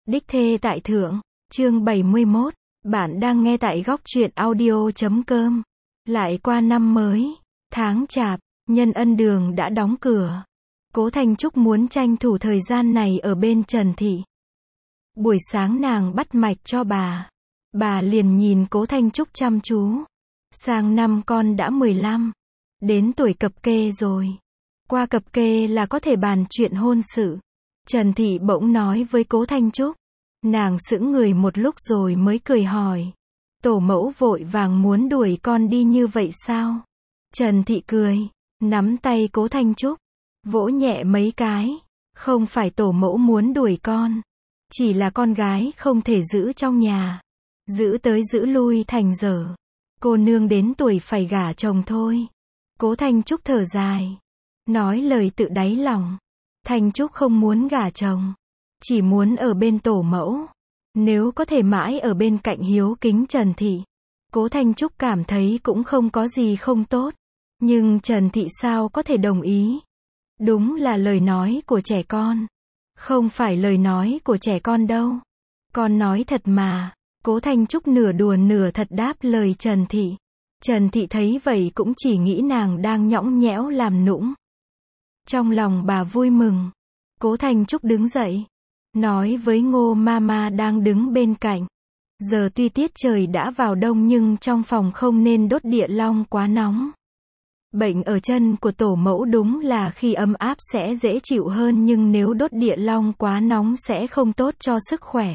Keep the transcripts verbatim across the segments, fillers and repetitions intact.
Đích thê tại thượng, chương bảy mươi mốt, bạn đang nghe tại góc truyện audio chấm com. Lại qua năm mới, tháng chạp, Nhân Ân đường đã đóng cửa. Cố Thanh Trúc muốn tranh thủ thời gian này ở bên Trần Thị. Buổi sáng nàng bắt mạch cho bà. Bà liền nhìn Cố Thanh Trúc chăm chú. Sang năm con đã mười lăm. Đến tuổi cập kê rồi. Qua cập kê là có thể bàn chuyện hôn sự. Trần Thị bỗng nói với Cố Thanh Trúc. Nàng sững người một lúc rồi mới cười hỏi. Tổ mẫu vội vàng muốn đuổi con đi như vậy sao? Trần Thị cười, nắm tay Cố Thanh Trúc, vỗ nhẹ mấy cái. Không phải tổ mẫu muốn đuổi con. Chỉ là con gái không thể giữ trong nhà. Giữ tới giữ lui thành dở. Cô nương đến tuổi phải gả chồng thôi. Cố Thanh Trúc thở dài. Nói lời tự đáy lòng. Thanh Trúc không muốn gả chồng. Chỉ muốn ở bên tổ mẫu. Nếu có thể mãi ở bên cạnh hiếu kính Trần Thị. Cố Thanh Trúc cảm thấy cũng không có gì không tốt. Nhưng Trần Thị sao có thể đồng ý. Đúng là lời nói của trẻ con. Không phải lời nói của trẻ con đâu. Con nói thật mà. Cố Thanh Trúc nửa đùa nửa thật đáp lời Trần Thị. Trần Thị thấy vậy cũng chỉ nghĩ nàng đang nhõng nhẽo làm nũng. Trong lòng bà vui mừng. Cố Thanh Trúc đứng dậy. Nói với Ngô Mama đang đứng bên cạnh. Giờ tuy tiết trời đã vào đông nhưng trong phòng không nên đốt địa long quá nóng. Bệnh ở chân của tổ mẫu đúng là khi ấm áp sẽ dễ chịu hơn nhưng nếu đốt địa long quá nóng sẽ không tốt cho sức khỏe.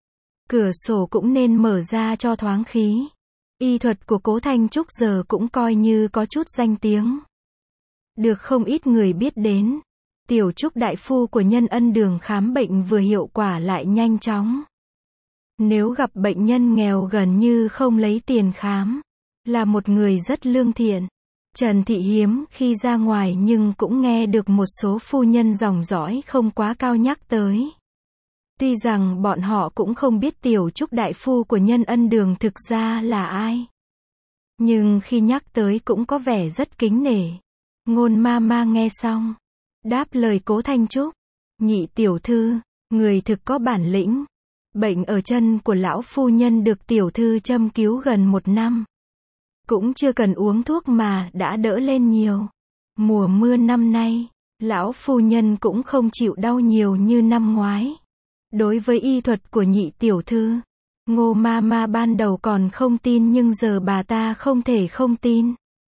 Cửa sổ cũng nên mở ra cho thoáng khí. Y thuật của Cố Thanh Trúc giờ cũng coi như có chút danh tiếng. Được không ít người biết đến. Tiểu Trúc đại phu của Nhân Ân đường khám bệnh vừa hiệu quả lại nhanh chóng. Nếu gặp bệnh nhân nghèo gần như không lấy tiền khám. Là một người rất lương thiện. Trần Thị hiếm khi ra ngoài nhưng cũng nghe được một số phu nhân dòng dõi không quá cao nhắc tới. Tuy rằng bọn họ cũng không biết Tiểu Trúc đại phu của Nhân Ân đường thực ra là ai. Nhưng khi nhắc tới cũng có vẻ rất kính nể. Ngôn Mama nghe xong. Đáp lời Cố Thanh Trúc. Nhị tiểu thư, người thực có bản lĩnh. Bệnh ở chân của lão phu nhân được tiểu thư châm cứu gần một năm. Cũng chưa cần uống thuốc mà đã đỡ lên nhiều. Mùa mưa năm nay, lão phu nhân cũng không chịu đau nhiều như năm ngoái. Đối với y thuật của nhị tiểu thư, Ngô Mama ban đầu còn không tin nhưng giờ bà ta không thể không tin.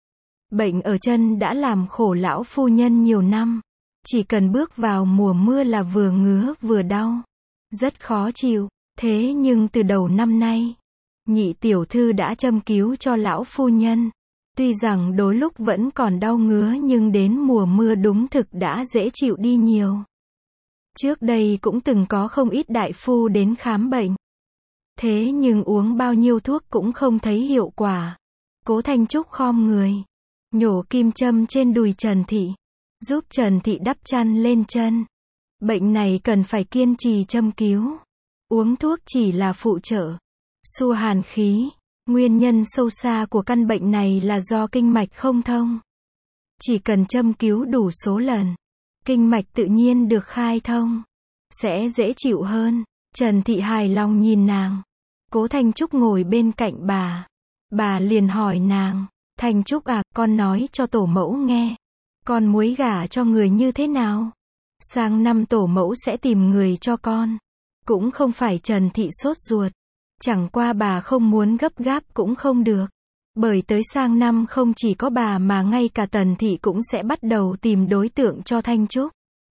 Bệnh ở chân đã làm khổ lão phu nhân nhiều năm. Chỉ cần bước vào mùa mưa là vừa ngứa vừa đau. Rất khó chịu. Thế nhưng từ đầu năm nay, nhị tiểu thư đã châm cứu cho lão phu nhân. Tuy rằng đôi lúc vẫn còn đau ngứa nhưng đến mùa mưa đúng thực đã dễ chịu đi nhiều. Trước đây cũng từng có không ít đại phu đến khám bệnh. Thế nhưng uống bao nhiêu thuốc cũng không thấy hiệu quả. Cố Thanh Trúc khom người. Nhổ kim châm trên đùi Trần Thị. Giúp Trần Thị đắp chăn lên chân. Bệnh này cần phải kiên trì châm cứu. Uống thuốc chỉ là phụ trợ. Xua hàn khí. Nguyên nhân sâu xa của căn bệnh này là do kinh mạch không thông. Chỉ cần châm cứu đủ số lần. Kinh mạch tự nhiên được khai thông. Sẽ dễ chịu hơn. Trần Thị hài lòng nhìn nàng. Cố Thanh Trúc ngồi bên cạnh bà. Bà liền hỏi nàng. Thanh Trúc à, con nói cho tổ mẫu nghe. Con muốn gả cho người như thế nào? Sang năm tổ mẫu sẽ tìm người cho con. Cũng không phải Trần Thị sốt ruột. Chẳng qua bà không muốn gấp gáp cũng không được. Bởi tới sang năm không chỉ có bà mà ngay cả Tần Thị cũng sẽ bắt đầu tìm đối tượng cho Thanh Trúc.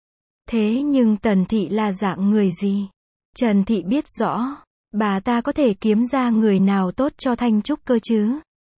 Thế nhưng Tần Thị là dạng người gì? Trần Thị biết rõ. Bà ta có thể kiếm ra người nào tốt cho Thanh Trúc cơ chứ?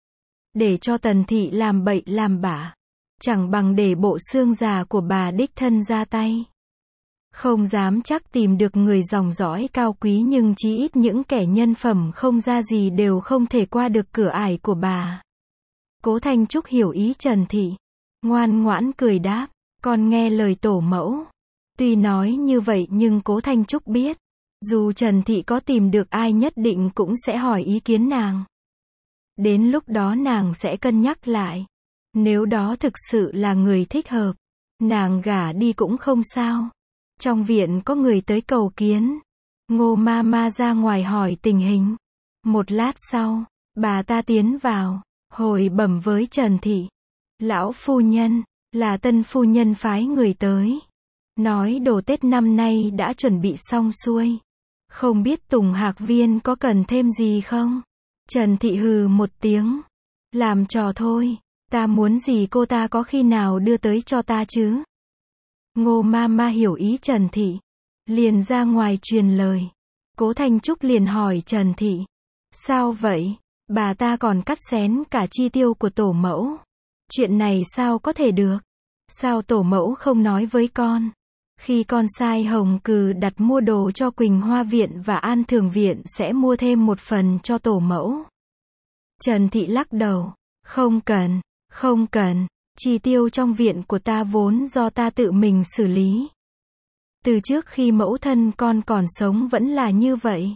Để cho Tần Thị làm bậy làm bạ. Chẳng bằng để bộ xương già của bà đích thân ra tay. Không dám chắc tìm được người dòng dõi cao quý nhưng chí ít những kẻ nhân phẩm không ra gì đều không thể qua được cửa ải của bà. Cố Thanh Trúc hiểu ý Trần Thị. Ngoan ngoãn cười đáp. Con nghe lời tổ mẫu. Tuy nói như vậy nhưng Cố Thanh Trúc biết. Dù Trần Thị có tìm được ai nhất định cũng sẽ hỏi ý kiến nàng. Đến lúc đó nàng sẽ cân nhắc lại. Nếu đó thực sự là người thích hợp, nàng gả đi cũng không sao. Trong viện có người tới cầu kiến. Ngô ma ma ra ngoài hỏi tình hình. Một lát sau, bà ta tiến vào, hồi bẩm với Trần Thị. Lão phu nhân, là tân phu nhân phái người tới. Nói đồ Tết năm nay đã chuẩn bị xong xuôi. Không biết Tùng Hạc Viên có cần thêm gì không? Trần Thị hừ một tiếng. Làm trò thôi, ta muốn gì cô ta có khi nào đưa tới cho ta chứ? Ngô ma ma hiểu ý Trần Thị. Liền ra ngoài truyền lời. Cố Thanh Trúc liền hỏi Trần Thị. Sao vậy? Bà ta còn cắt xén cả chi tiêu của tổ mẫu. Chuyện này sao có thể được? Sao tổ mẫu không nói với con? Khi con sai Hồng Cừ đặt mua đồ cho Quỳnh Hoa Viện và An Thường Viện sẽ mua thêm một phần cho tổ mẫu. Trần Thị lắc đầu. Không cần, không cần. Chi tiêu trong viện của ta vốn do ta tự mình xử lý. Từ trước khi mẫu thân con còn sống vẫn là như vậy.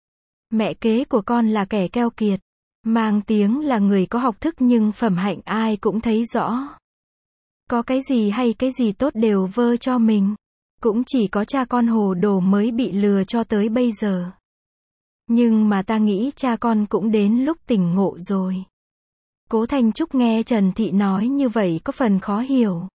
Mẹ kế của con là kẻ keo kiệt. Mang tiếng là người có học thức nhưng phẩm hạnh ai cũng thấy rõ. Có cái gì hay cái gì tốt đều vơ cho mình. Cũng chỉ có cha con hồ đồ mới bị lừa cho tới bây giờ. Nhưng mà ta nghĩ cha con cũng đến lúc tỉnh ngộ rồi. Cố Thanh Trúc nghe Trần Thị nói như vậy có phần khó hiểu.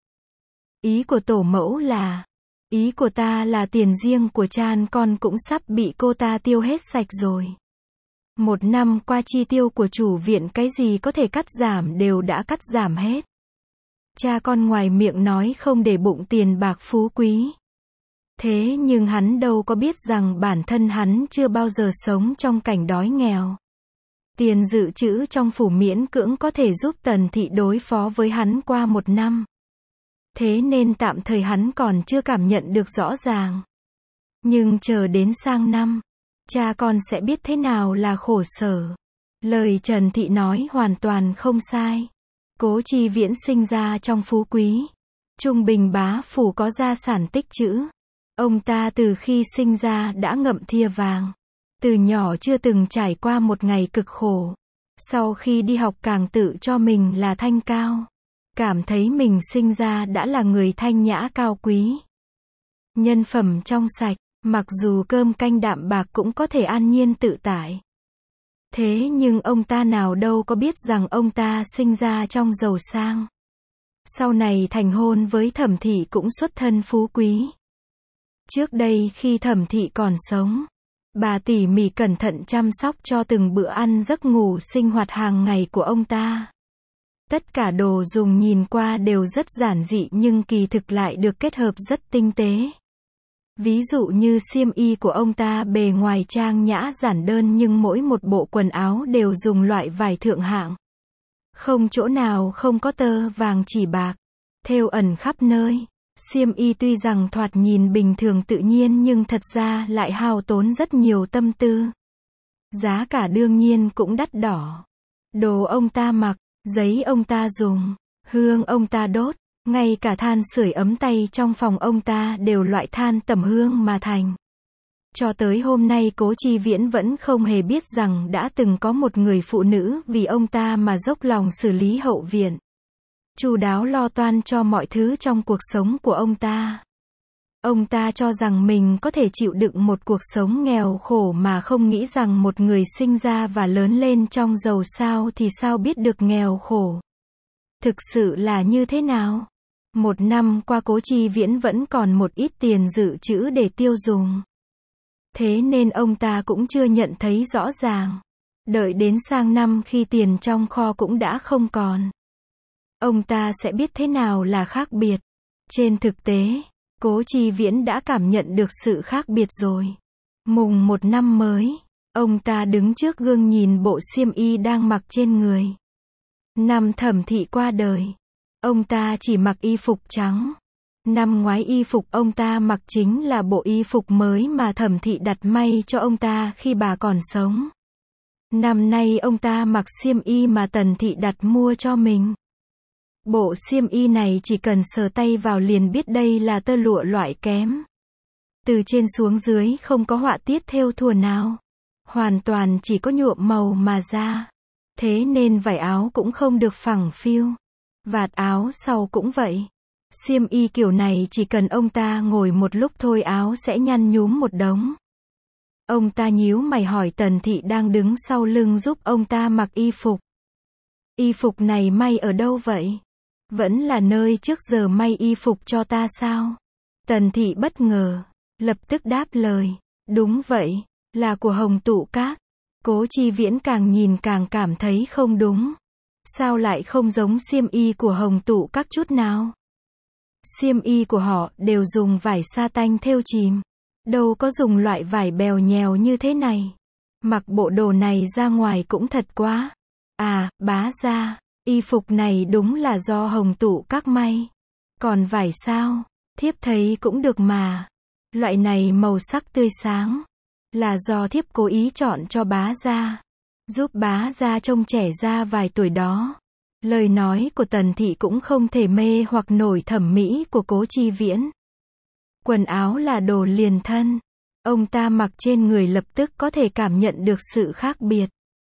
Ý của tổ mẫu là, ý của ta là tiền riêng của chan con cũng sắp bị cô ta tiêu hết sạch rồi. Một năm qua chi tiêu của chủ viện cái gì có thể cắt giảm đều đã cắt giảm hết. Cha con ngoài miệng nói không để bụng tiền bạc phú quý. Thế nhưng hắn đâu có biết rằng bản thân hắn chưa bao giờ sống trong cảnh đói nghèo. Tiền dự trữ trong phủ miễn cưỡng có thể giúp Tần Thị đối phó với hắn qua một năm. Thế nên tạm thời hắn còn chưa cảm nhận được rõ ràng. Nhưng chờ đến sang năm, cha con sẽ biết thế nào là khổ sở. Lời Trần Thị nói hoàn toàn không sai. Cố Chi Viễn sinh ra trong phú quý. Trung Bình bá phủ có gia sản tích trữ. Ông ta từ khi sinh ra đã ngậm thìa vàng. Từ nhỏ chưa từng trải qua một ngày cực khổ. Sau khi đi học càng tự cho mình là thanh cao. Cảm thấy mình sinh ra đã là người thanh nhã cao quý. Nhân phẩm trong sạch, mặc dù cơm canh đạm bạc cũng có thể an nhiên tự tại. Thế nhưng ông ta nào đâu có biết rằng ông ta sinh ra trong giàu sang. Sau này thành hôn với Thẩm Thị cũng xuất thân phú quý. Trước đây khi Thẩm Thị còn sống, bà tỉ mỉ cẩn thận chăm sóc cho từng bữa ăn giấc ngủ sinh hoạt hàng ngày của ông ta. Tất cả đồ dùng nhìn qua đều rất giản dị nhưng kỳ thực lại được kết hợp rất tinh tế. Ví dụ như xiêm y của ông ta bề ngoài trang nhã giản đơn nhưng mỗi một bộ quần áo đều dùng loại vải thượng hạng. Không chỗ nào không có tơ vàng chỉ bạc, thêu ẩn khắp nơi. Xiêm y tuy rằng thoạt nhìn bình thường tự nhiên nhưng thật ra lại hao tốn rất nhiều tâm tư. Giá cả đương nhiên cũng đắt đỏ. Đồ ông ta mặc, giấy ông ta dùng, hương ông ta đốt, ngay cả than sưởi ấm tay trong phòng ông ta đều loại than tẩm hương mà thành. Cho tới hôm nay Cố Chi Viễn vẫn không hề biết rằng đã từng có một người phụ nữ vì ông ta mà dốc lòng xử lý hậu viện. Chu đáo lo toan cho mọi thứ trong cuộc sống của ông ta. Ông ta cho rằng mình có thể chịu đựng một cuộc sống nghèo khổ mà không nghĩ rằng một người sinh ra và lớn lên trong giàu sao thì sao biết được nghèo khổ. Thực sự là như thế nào? Một năm qua Cố Chi Viễn vẫn còn một ít tiền dự trữ để tiêu dùng. Thế nên ông ta cũng chưa nhận thấy rõ ràng. Đợi đến sang năm khi tiền trong kho cũng đã không còn. Ông ta sẽ biết thế nào là khác biệt. Trên thực tế, Cố Chi Viễn đã cảm nhận được sự khác biệt rồi. Mùng một năm mới, ông ta đứng trước gương nhìn bộ xiêm y đang mặc trên người. Năm Thẩm Thị qua đời, ông ta chỉ mặc y phục trắng. Năm ngoái y phục ông ta mặc chính là bộ y phục mới mà Thẩm Thị đặt may cho ông ta khi bà còn sống. Năm nay ông ta mặc xiêm y mà Tần Thị đặt mua cho mình. Bộ xiêm y này chỉ cần sờ tay vào liền biết đây là tơ lụa loại kém. Từ trên xuống dưới không có họa tiết thêu thùa nào. Hoàn toàn chỉ có nhuộm màu mà ra. Thế nên vải áo cũng không được phẳng phiu. Vạt áo sau cũng vậy. Xiêm y kiểu này chỉ cần ông ta ngồi một lúc thôi áo sẽ nhăn nhúm một đống. Ông ta nhíu mày hỏi Tần Thị đang đứng sau lưng giúp ông ta mặc y phục. Y phục này may ở đâu vậy? Vẫn là nơi trước giờ may y phục cho ta sao? Tần Thị bất ngờ, lập tức đáp lời. Đúng vậy, là của Hồng Tụ Các. Cố Chi Viễn càng nhìn càng cảm thấy không đúng. Sao lại không giống xiêm y của Hồng Tụ Các chút nào? Xiêm y của họ đều dùng vải sa tanh thêu chìm. Đâu có dùng loại vải bèo nhèo như thế này. Mặc bộ đồ này ra ngoài cũng thật quá. À, bá gia, y phục này đúng là do Hồng Tụ Các may. Còn vải sao? Thiếp thấy cũng được mà. Loại này màu sắc tươi sáng. Là do thiếp cố ý chọn cho bá gia. Giúp bá gia trông trẻ ra vài tuổi đó. Lời nói của Tần Thị cũng không thể mê hoặc nổi thẩm mỹ của Cố Chi Viễn. Quần áo là đồ liền thân. Ông ta mặc trên người lập tức có thể cảm nhận được sự khác biệt.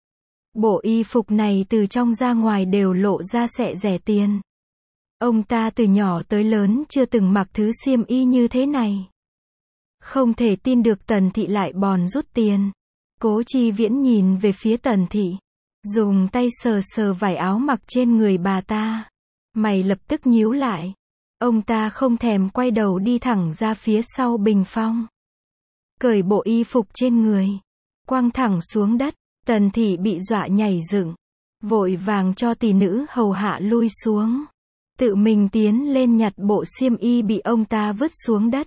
Bộ y phục này từ trong ra ngoài đều lộ ra sẽ rẻ tiền. Ông ta từ nhỏ tới lớn chưa từng mặc thứ xiêm y như thế này. Không thể tin được Tần Thị lại bòn rút tiền. Cố Chi Viễn nhìn về phía Tần Thị. Dùng tay sờ sờ vải áo mặc trên người bà ta. Mày lập tức nhíu lại. Ông ta không thèm quay đầu đi thẳng ra phía sau bình phong. Cởi bộ y phục trên người. Quăng thẳng xuống đất. Tần Thị bị dọa nhảy dựng. Vội vàng cho tỷ nữ hầu hạ lui xuống. Tự mình tiến lên nhặt bộ xiêm y bị ông ta vứt xuống đất.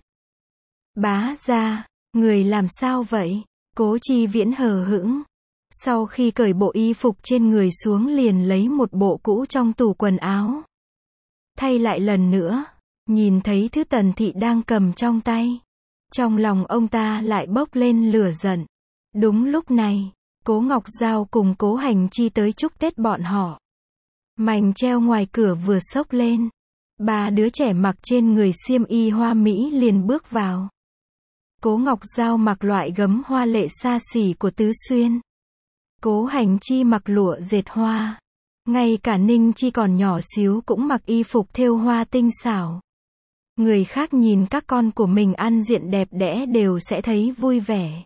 Bá gia, người làm sao vậy? Cố Chi Viễn hờ hững. Sau khi cởi bộ y phục trên người xuống liền lấy một bộ cũ trong tủ quần áo. Thay lại lần nữa. Nhìn thấy thứ Tần Thị đang cầm trong tay. Trong lòng ông ta lại bốc lên lửa giận. Đúng lúc này, Cố Ngọc Giao cùng Cố Hành Chi tới chúc Tết bọn họ. Mành treo ngoài cửa vừa xốc lên. Ba đứa trẻ mặc trên người xiêm y hoa mỹ liền bước vào. Cố Ngọc Giao mặc loại gấm hoa lệ xa xỉ của Tứ Xuyên. Cố Hành Chi mặc lụa dệt hoa. Ngay cả Ninh Chi còn nhỏ xíu cũng mặc y phục thêu hoa tinh xảo. Người khác nhìn các con của mình ăn diện đẹp đẽ đều sẽ thấy vui vẻ.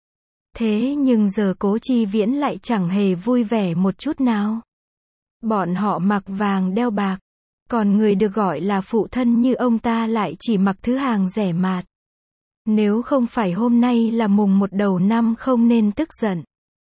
Thế nhưng giờ Cố Chi Viễn lại chẳng hề vui vẻ một chút nào. Bọn họ mặc vàng đeo bạc. Còn người được gọi là phụ thân như ông ta lại chỉ mặc thứ hàng rẻ mạt. Nếu không phải hôm nay là mùng một đầu năm không nên tức giận.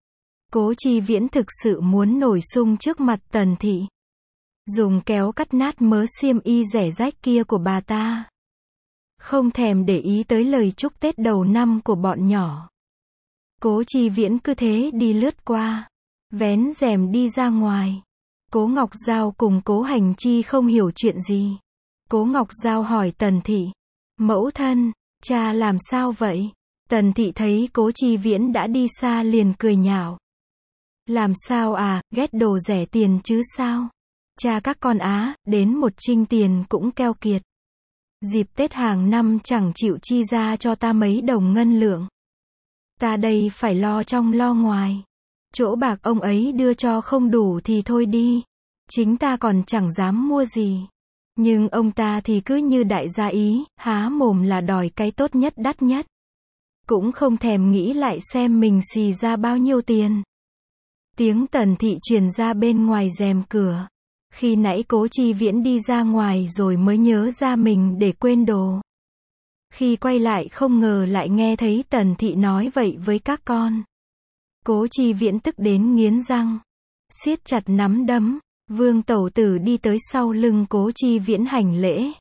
Cố Chi Viễn thực sự muốn nổi sung trước mặt Tần Thị. Dùng kéo cắt nát mớ xiêm y rẻ rách kia của bà ta. Không thèm để ý tới lời chúc Tết đầu năm của bọn nhỏ. Cố Chi Viễn cứ thế đi lướt qua. Vén rèm đi ra ngoài. Cố Ngọc Giao cùng Cố Hành Chi không hiểu chuyện gì. Cố Ngọc Giao hỏi Tần Thị. Mẫu thân, cha làm sao vậy? Tần Thị thấy Cố Chi Viễn đã đi xa liền cười nhạo. Làm sao à, ghét đồ rẻ tiền chứ sao? Cha các con á, đến một trinh tiền cũng keo kiệt. Dịp Tết hàng năm chẳng chịu chi ra cho ta mấy đồng ngân lượng. Ta đây phải lo trong lo ngoài. Chỗ bạc ông ấy đưa cho không đủ thì thôi đi. Chính ta còn chẳng dám mua gì. Nhưng ông ta thì cứ như đại gia Ý, há mồm là đòi cái tốt nhất đắt nhất. Cũng không thèm nghĩ lại xem mình xì ra bao nhiêu tiền. Tiếng Tần Thị truyền ra bên ngoài rèm cửa. Khi nãy Cố Chi Viễn đi ra ngoài rồi mới nhớ ra mình để quên đồ. Khi quay lại không ngờ lại nghe thấy Tần Thị nói vậy với các con. Cố Chi Viễn tức đến nghiến răng. Siết chặt nắm đấm. Vương Tẩu Tử đi tới sau lưng Cố Chi Viễn hành lễ.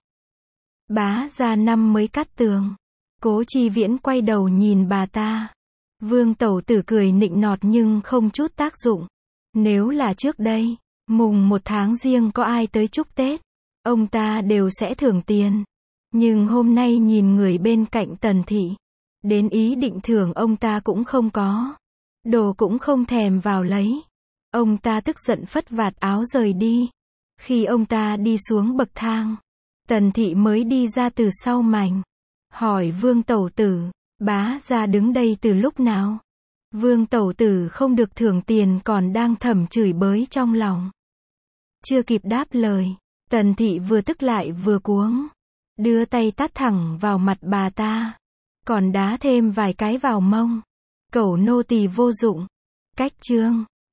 Bá gia năm mới cắt tường. Cố Chi Viễn quay đầu nhìn bà ta. Vương Tẩu Tử cười nịnh nọt nhưng không chút tác dụng. Nếu là trước đây, mùng một tháng riêng có ai tới chúc Tết, ông ta đều sẽ thưởng tiền. Nhưng hôm nay nhìn người bên cạnh Tần Thị, đến ý định thưởng ông ta cũng không có. Đồ cũng không thèm vào lấy. Ông ta tức giận phất vạt áo rời đi. Khi ông ta đi xuống bậc thang, Tần Thị mới đi ra từ sau mảnh. Hỏi Vương Tẩu Tử, bá gia đứng đây từ lúc nào? Vương Tẩu Tử không được thưởng tiền còn đang thầm chửi bới trong lòng. Chưa kịp đáp lời, Tần Thị vừa tức lại vừa cuống. Đưa tay tát thẳng vào mặt bà ta. Còn đá thêm vài cái vào mông. Cẩu nô tỳ vô dụng. Cách chương